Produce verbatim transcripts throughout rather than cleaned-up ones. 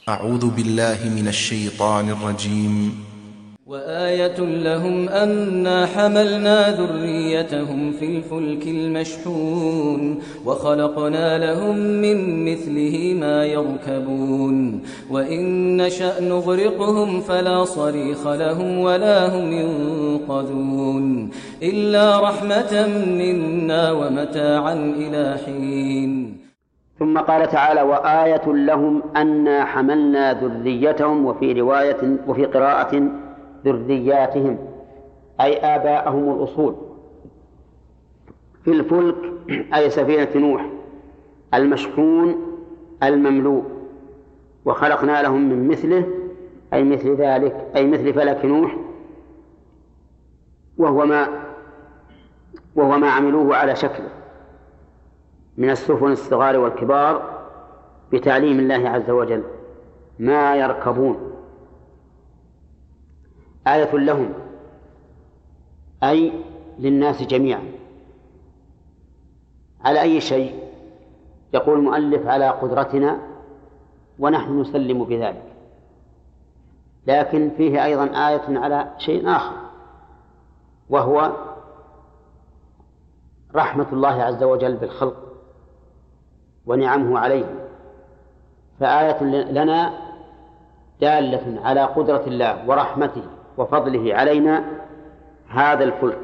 أعوذ بالله من الشيطان الرجيم. وآية لهم أنا حملنا ذريتهم في الفلك المشحون وخلقنا لهم من مثله ما يركبون وإن نشأ نغرقهم فلا صريخ لهم ولا هم ينقذون إلا رحمة منا ومتاعا إلى حين. ثم قال تعالى: وآية لهم أنا حملنا ذريتهم، وفي رواية وفي قراءة ذرياتهم أي آباءهم الأصول في الفلك أي سفينة نوح المشحون المملوء، وخلقنا لهم من مثله أي مثل ذلك أي مثل فلك نوح، وهو ما وهو ما عملوه على شكله من السفن الصغار والكبار بتعليم الله عز وجل ما يركبون. آية لهم أي للناس جميعا. على أي شيء؟ يقول المؤلف: على قدرتنا، ونحن نسلم بذلك، لكن فيه أيضا آية على شيء آخر، وهو رحمة الله عز وجل بالخلق ونعمه عليهم. فآية لنا دالة على قدرة الله ورحمته وفضله علينا هذا الفلك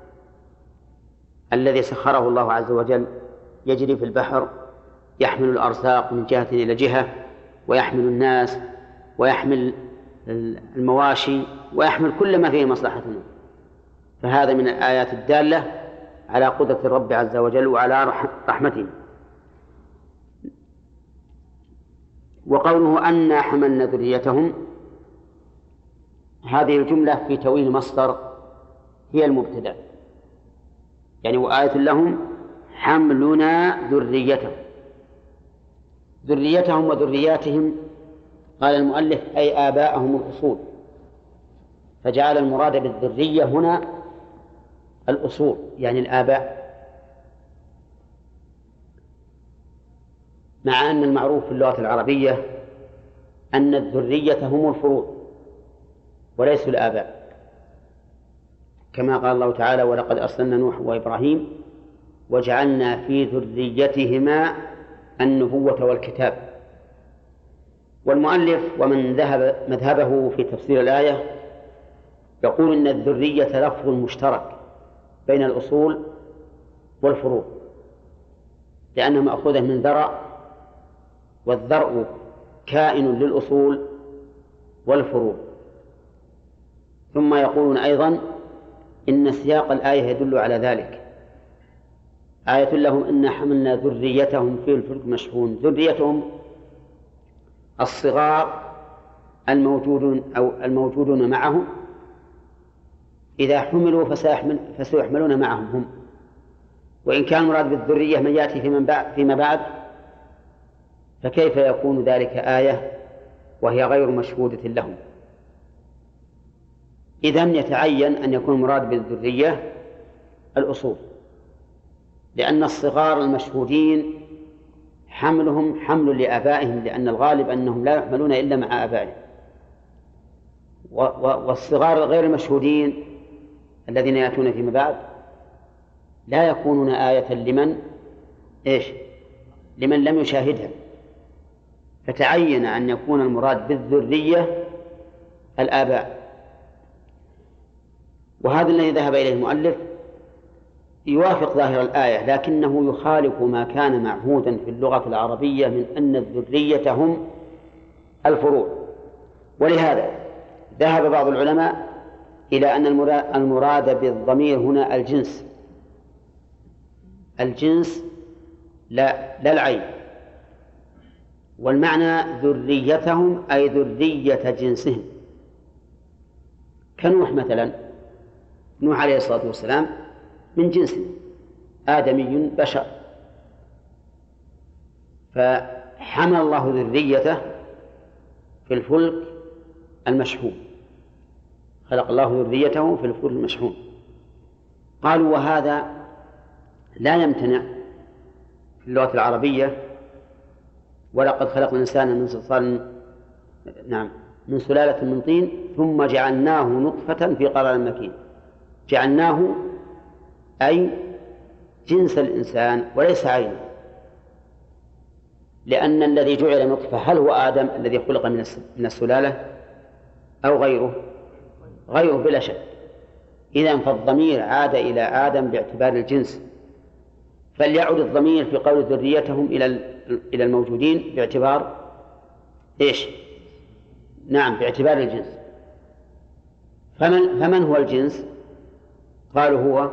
الذي سخره الله عز وجل يجري في البحر، يحمل الأرزاق من جهة إلى جهة، ويحمل الناس، ويحمل المواشي، ويحمل كل ما فيه مصلحتنا. فهذا من الآيات الدالة على قدرة الرب عز وجل وعلى رحمته. وقوله أنا حملنا ذريتهم، هذه الجملة في تأويل مصدر هي المبتدأ، يعني وآية لهم حملنا ذريتهم. ذريتهم وذرياتهم قال المؤلف أي آباءهم الأصول، فجعل المراد بالذرية هنا الأصول يعني الآباء، مع أن المعروف في اللغة العربية أن الذرية هم الفروع وليسوا الآباء، كما قال الله تعالى: ولقد أرسلنا نوح وإبراهيم وجعلنا في ذريتهما النبوة والكتاب. والمؤلف ومن ذهب مذهبه في تفسير الآية يقول إن الذرية لفظ مشترك بين الأصول والفروع، لأنها مأخوذة من ذرع، والذرع كائن للأصول والفروع. ثم يقولون أيضا إن سياق الآية يدل على ذلك. آية لهم إن حملنا ذريتهم في الفلك مشحون. ذريتهم الصغار الموجودون أو الموجودون معهم، إذا حملوا فسيحمل فسيحملون معهم هم. وإن كان مراد بالذرية من يأتي فيما بعد فكيف يكون ذلك آية وهي غير مشهودة لهم؟ إذن يتعين أن يكون مراد بالذرية الأصول، لأن الصغار المشهودين حملهم حمل لآبائهم، لأن الغالب أنهم لا يحملون إلا مع آبائهم. والصغار غير المشهودين الذين يأتون فيما بعد لا يكونون آية لمن إيش؟ لمن لم يشاهدها. فتعين أن يكون المراد بالذرية الآباء. وهذا الذي ذهب إليه المؤلف يوافق ظاهر الآية، لكنه يخالف ما كان معهودا في اللغة العربية من أن الذرية هم الفروع. ولهذا ذهب بعض العلماء إلى أن المراد بالضمير هنا الجنس، الجنس لا, لا العين. والمعنى ذريتهم أي ذرية جنسهم، كنوح مثلا. نوح عليه الصلاة والسلام من جنس آدمي بشر، فحمل الله ذريته في الفلك المشحون، خلق الله ذريته في الفلك المشحون. قالوا وهذا لا يمتنع في اللغة العربية: ولقد خلقنا الإنسان من صلصال نعم من سلالة من طين ثم جعلناه نطفة في قرار مكين. جعلناه أي جنس الإنسان وليس عينه، لأن الذي جعل نطفة هل هو آدم الذي خلق من السلالة أو غيره؟ غيره بلا شك. إذن فالضمير عاد إلى آدم باعتبار الجنس، فليعد الضمير في قول ذريتهم إلى إلى الموجودين باعتبار إيش؟ نعم باعتبار الجنس. فمن فمن هو الجنس؟ قالوا هو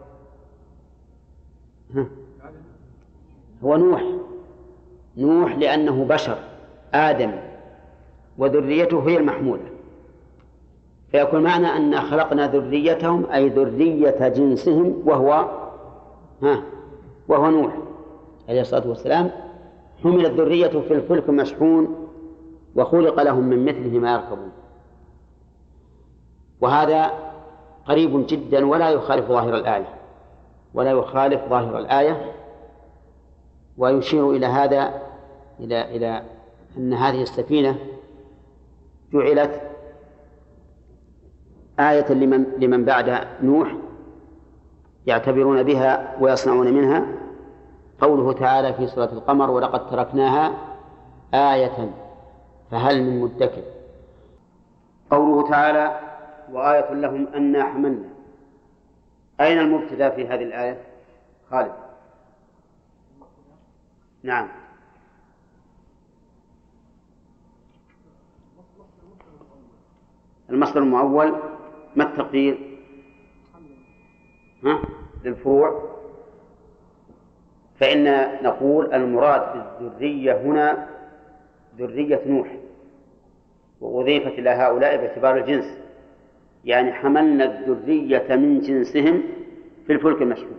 هو نوح. نوح لأنه بشر آدم وذريته هي المحمولة، فيكون معنى أن خلقنا ذريتهم أي ذرية جنسهم وهو ها وهو نوح عليه الصلاة والسلام. حملت ذريته في الفلك مشحون وخلق لهم من مثله ما يركبون. وهذا قريب جدا ولا يخالف ظاهر الآية ولا يخالف ظاهر الآية ويشير إلى هذا إلى إلى أن هذه السفينة جعلت آية لمن لمن بعد نوح يعتبرون بها ويصنعون منها. قوله تعالى في سورة القمر: ولقد تركناها آية فهل من مدكر. قوله تعالى: وآية لهم أنا حملنا. أين المبتدأ في هذه الآية؟ خالد. نعم. المصدر المؤول ما التقدير؟ ها؟ للفروع. فإن نقول المراد بالذرية هنا ذرية نوح، وأضيفت إلى هؤلاء باعتبار الجنس، يعني حملنا الذرية من جنسهم في الفلك المشحون.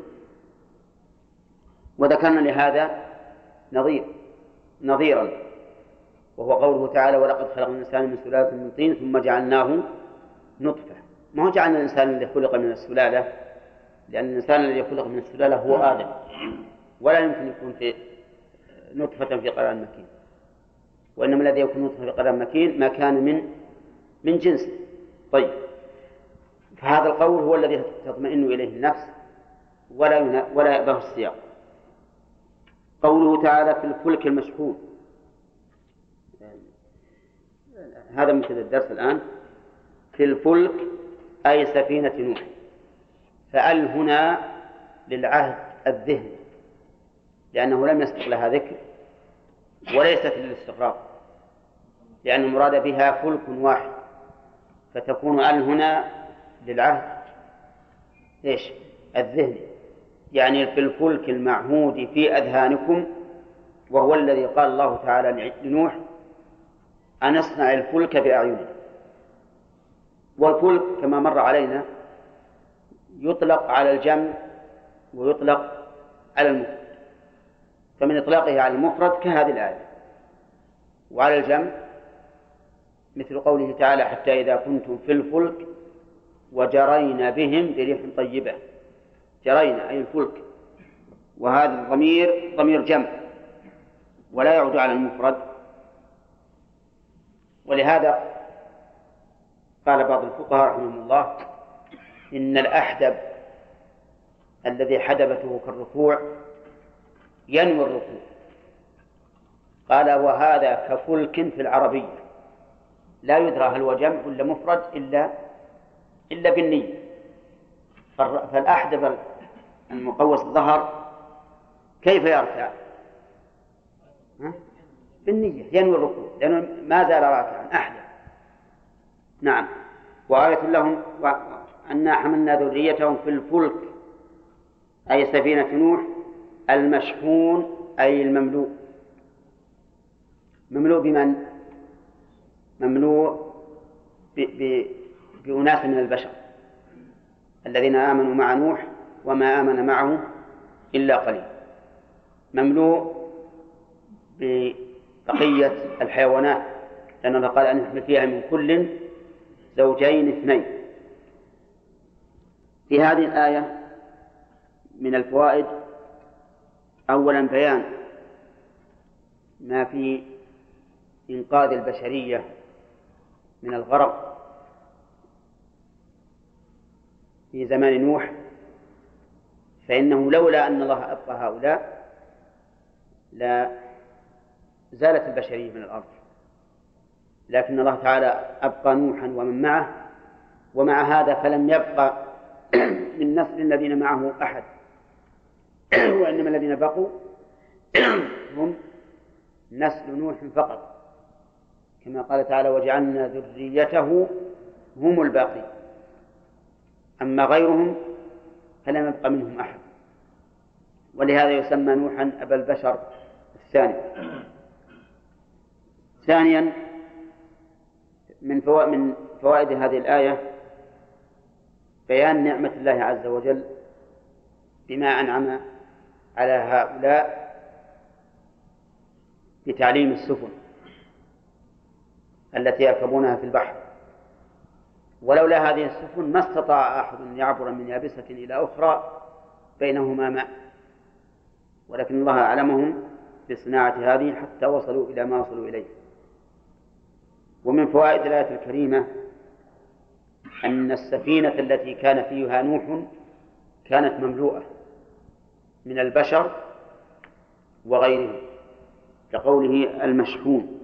وذكرنا لهذا نظير نظيرا وهو قوله تعالى: ولقد خلقنا الإنسان من سلالة من طين ثم جعلناه نطفة. ما هو جعلنا الإنسان الذي خلق من السلالة، لأن الإنسان الذي خلق من السلالة هو آدم، ولا يمكن يكون في نطفة في قرار مكين، وإنما الذي يكون نطفة في قرار مكين ما كان من من جنس. طيب، فهذا القول هو الذي تطمئن إليه النفس ولا ولا يأبه السياق. قوله تعالى: في الفلك المشحون. هذا مبتدأ الدرس الآن. في الفلك أي سفينة نوح، فأل هنا للعهد الذهني لأنه لم يسبق لها ذكر، وليست للاستغراق لأن المراد بها فلك واحد، فتكون أل هنا للعهد إيش؟ الذهني، يعني في الفلك المعهود في أذهانكم، وهو الذي قال الله تعالى لنوح: أن اصنع الفلك بأعيننا. والفلك كما مر علينا يطلق على الجمع ويطلق على المفرد، فمن إطلاقه على المفرد كهذه الآية، وعلى الجمع مثل قوله تعالى: حتى إذا كنتم في الفلك وجرينا بهم بريح طيبة. جرينا أي الفلك، وهذا الضمير ضمير جمع ولا يعود على المفرد. ولهذا قال بعض الفقهاء رحمهم الله: إن الأحدب الذي حدبته كالركوع ينوي الركوع. قال: وهذا كفلك في العربية لا يدرى هل هو جمع ولا مفرد إلا إلا بالنية. فالأحدب المقوس الظهر كيف يركع؟ بالنية، ينوي الركوع لأنه ما زال راكعا أحدب. نعم. وآية لهم أنا حملنا ذريتهم في الفلك أي سفينة نوح المشحون أي المملوء. مملوء بمن؟ مملوء بأناس من البشر الذين آمنوا مع نوح وما آمن معه إلا قليل. مملوء ببقية الحيوانات، لأن الله قال: أن نحمل فيها من كل زوجين اثنين. في هذه الآية من الفوائد: أولا بيان ما في إنقاذ البشرية من الغرق في زمان نوح، فإنه لولا أن الله أبقى هؤلاء لا زالت البشرية من الأرض، لكن الله تعالى أبقى نوحا ومن معه، ومع هذا فلم يبقى من نسل الذين معه أحد، وإنما الذين بقوا هم نسل نوح فقط، كما قال تعالى وجعلنا ذريته هم الباقين، أما غيرهم فلم يبقى منهم أحد، ولهذا يسمى نوحا أبا البشر الثاني. ثانيا من فوائد هذه الآية بيان نعمة الله عز وجل بما أنعم على هؤلاء بتعليم السفن التي يركبونها في البحر، ولولا هذه السفن ما استطاع أحد أن يعبر من يابسة إلى أخرى بينهما ماء، ولكن الله أعلمهم بصناعة هذه حتى وصلوا إلى ما وصلوا إليه. ومن فوائد الآية الكريمة أن السفينة التي كان فيها نوح كانت مملوءة من البشر وغيرهم، كقوله المشحون،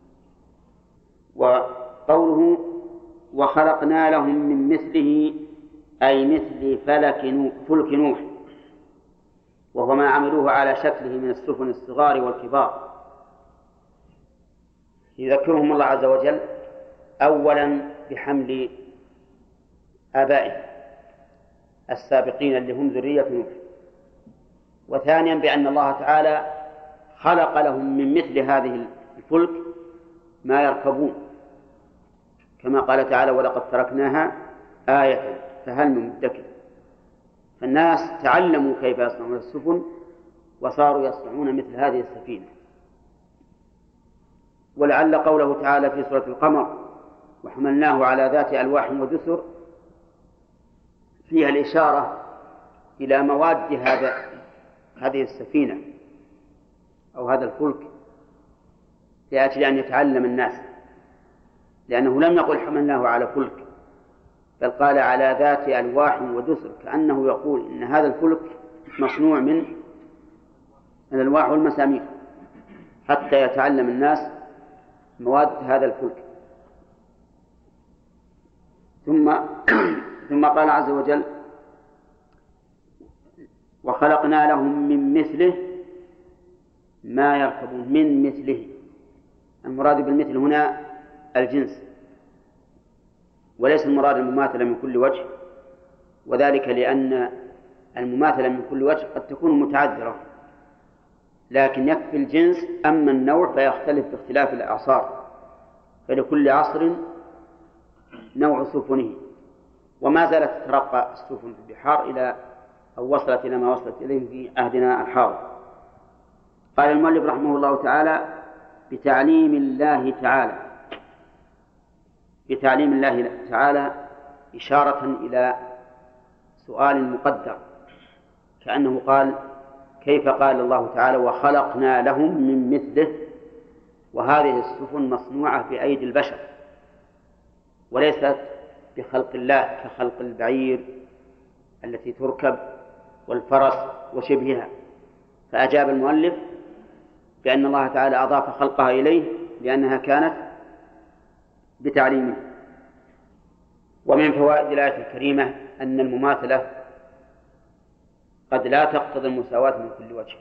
وقوله وخلقنا لهم من مثله أي مثل فلك نوح فلك نوح، وهو ما عملوه على شكله من السفن الصغار والكبار. يذكرهم الله عز وجل أولا بحمل آبائهم السابقين اللي هم ذرية نوح، وثانيا بأن الله تعالى خلق لهم من مثل هذه الفلك ما يركبون، كما قال تعالى ولقد تركناها آية فهل من مدكر. فالناس تعلموا كيف يصنعون السفن وصاروا يصنعون مثل هذه السفينة. ولعل قوله تعالى في سورة القمر وحملناه على ذات ألواح ودسر فيها الإشارة إلى مواد هذا هذه السفينة أو هذا الفلك لأجل أن يتعلم الناس، لأنه لم يقل حملناه على فلك بل قال على ذات ألواح ودسر، كأنه يقول إن هذا الفلك مصنوع من الألواح والمسامير حتى يتعلم الناس مواد هذا الفلك. ثم ثم قال عز وجل وخلقنا لهم من مثله ما يركبون. من مثله المراد بالمثل هنا الجنس، وليس المراد المماثلة من كل وجه، وذلك لأن المماثلة من كل وجه قد تكون متعذرة، لكن يكفي الجنس، أما النوع فيختلف باختلاف الأعصار، فلكل عصر نوع سفنه، وما زالت تترقى السفن في البحار إلى أو وصلت إلى ما وصلت إليه في عهدنا الحاضر. قال المؤلف رحمه الله تعالى بتعليم الله تعالى، بتعليم الله تعالى إشارة إلى سؤال مقدر، كأنه قال كيف قال الله تعالى وخلقنا لهم من مثله، وهذه السفن مصنوعة بأيدي البشر وليست بخلق الله كخلق البعير التي تركب والفرس وشبهها. فأجاب المؤلف بأن الله تعالى أضاف خلقها إليه لأنها كانت بتعليمه. ومن فوائد الآية الكريمة أن المماثلة قد لا تقتضي المساواة من كل وجه،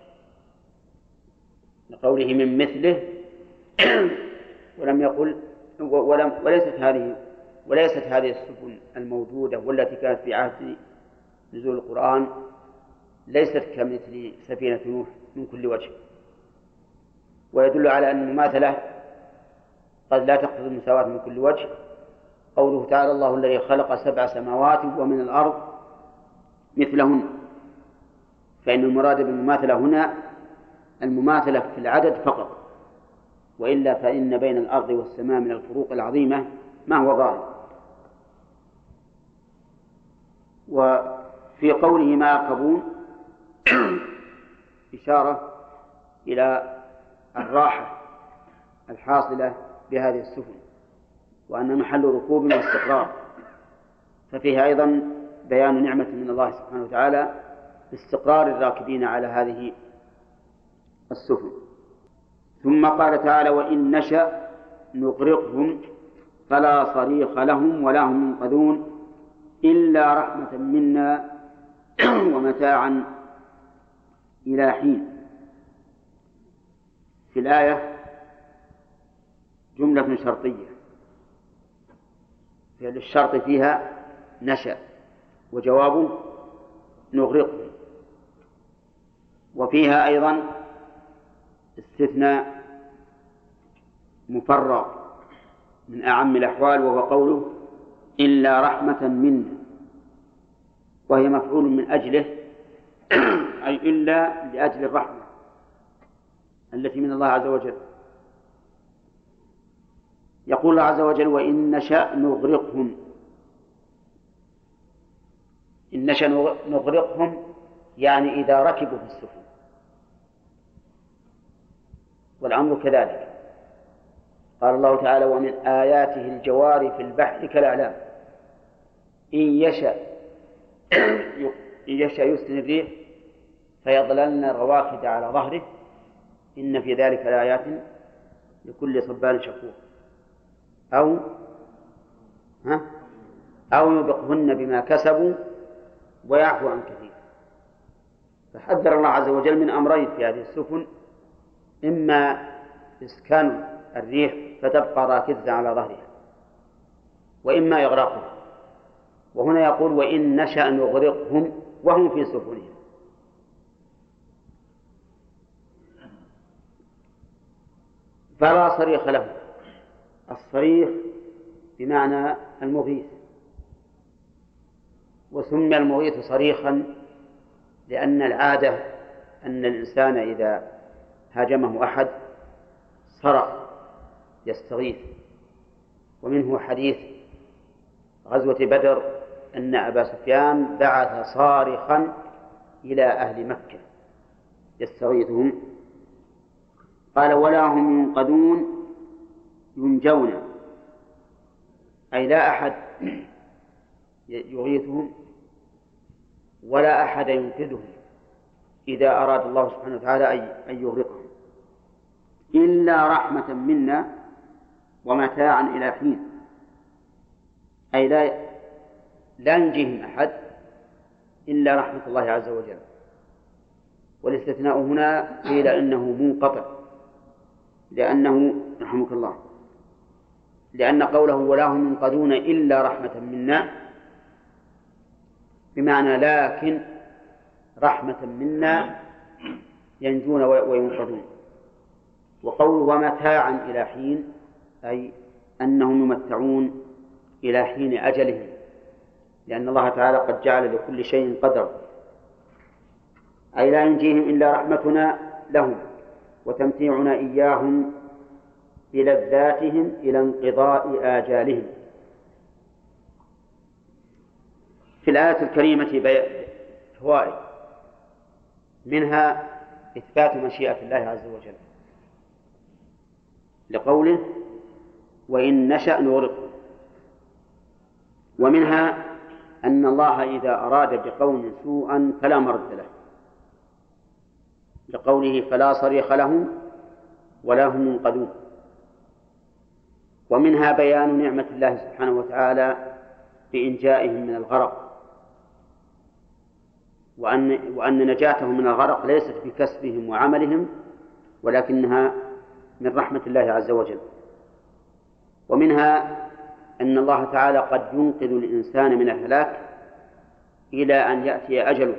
لقوله من مثله ولم يقل ولم وليست هذه وليست هذه السفن الموجودة والتي كانت في عهد نزول القرآن ليست كمثل سفينة نوح من كل وجه، ويدل على أن المماثلة قد لا تقتضي المساواة من كل وجه قوله تعالى الله الذي خلق سبع سماوات ومن الأرض مثلهن، فإن المراد بالمماثلة هنا المماثلة في العدد فقط، وإلا فإن بين الأرض والسماء من الفروق العظيمة ما هو ظاهر. وفي قوله ما يركبون إشارة إلى الراحة الحاصلة بهذه السفن، وأن محل ركوب واستقرار، ففيها أيضا بيان نعمة من الله سبحانه وتعالى باستقرار الراكبين على هذه السفن. ثم قال تعالى: وإن نشأ نغرقهم فلا صريخ لهم ولا هم ينقذون إلا رحمة منا ومتاعا إلى حين. في الآية جملة شرطية، فعل الشرط فيها نشأ وجوابه نغرقهم، وفيها أيضا استثناء مفرغ من أعم الأحوال، وهو قوله إلا رحمة منا، وهي مفعول من أجله أي إلا لأجل الرحمة التي من الله عز وجل. يقول الله عز وجل: وإن نشأ نغرقهم. إن نشأ نغرقهم يعني إذا ركبوا في السفن، والأمر كذلك. قال الله تعالى: ومن آياته الجوار في البحر كالأعلام إن يشأ إن يشأ يسكن الريح فيظللن رواكد على ظهره إن في ذلك لآيات لكل صبار شكور. أو ها أو يبقهن بما كسبوا ويعفو عن كثير. فحذر الله عز وجل من أمرين في هذه السفن: إما إسكان الريح فتبقى راكدة على ظهرها، وإما إغراقها. وهنا يقول: وإن نشأ نغرقهم وهم في سفنهم. فلا صريخ لهم. الصريخ بمعنى المغيث، وسمي المغيث صريخا لأن العادة أن الإنسان إذا هاجمه أحد صرخ يستغيث. ومنه حديث غزوة بدر أن أبا سفيان بعث صارخا إلى أهل مكة يستغيثهم. قال: ولا هم ينقذون ينجون، أي لا أحد يغيثهم ولا أحد ينقذهم إذا أراد الله سبحانه وتعالى أن يغرقهم، إلا رحمة منا ومتاعا إلى حين، أي لا لا ينجيهم أحد إلا رحمة الله عز وجل. والاستثناء هنا قيل إنه منقطع، لأنه رحمك الله لأن قوله ولا هم ينقذون إلا رحمة منا بمعنى لكن رحمة منا ينجون وينقذون. وقوله ومتاعا إلى حين أي أنهم يمتعون إلى حين أجلهم، لأن الله تعالى قد جعل لكل شيء قدر، أي لا ينجيهم إلا رحمتنا لهم وتمتيعنا إياهم بلذاتهم إلى انقضاء آجالهم. في الآية الكريمة فوائد، منها إثبات مشيئة الله عز وجل لقوله وإن نشأ نغرقهم، ومنها أن الله إذا أراد بقوم سوءا فلا مرد له لقوله فلا صريخ لهم ولا هم ينقذون. ومنها بيان نعمة الله سبحانه وتعالى بإنجائهم من الغرق، وأن, وأن نجاتهم من الغرق ليست بكسبهم وعملهم ولكنها من رحمة الله عز وجل. ومنها أن الله تعالى قد ينقذ الإنسان من الهلاك إلى أن يأتي أجله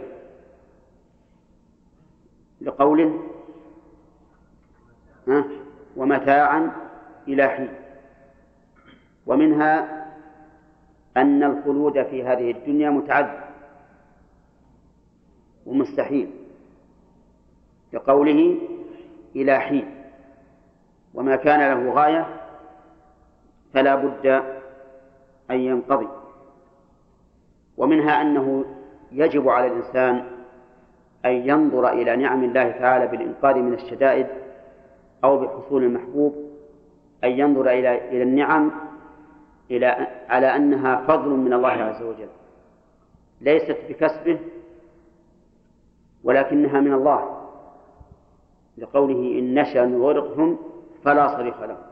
لقوله ومتاعا إلى حين. ومنها أن الخلود في هذه الدنيا متعذب ومستحيل لقوله إلى حين، وما كان له غاية فلا بد أن ينقضي. ومنها أنه يجب على الإنسان أن ينظر إلى نعم الله تعالى بالإنقاذ من الشدائد أو بحصول المحبوب، أن ينظر إلى إلى النعم إلى على أنها فضل من الله عز وجل، ليست بكسبه ولكنها من الله، لقوله إن نشأ نغرقهم فلا صريخ لهم.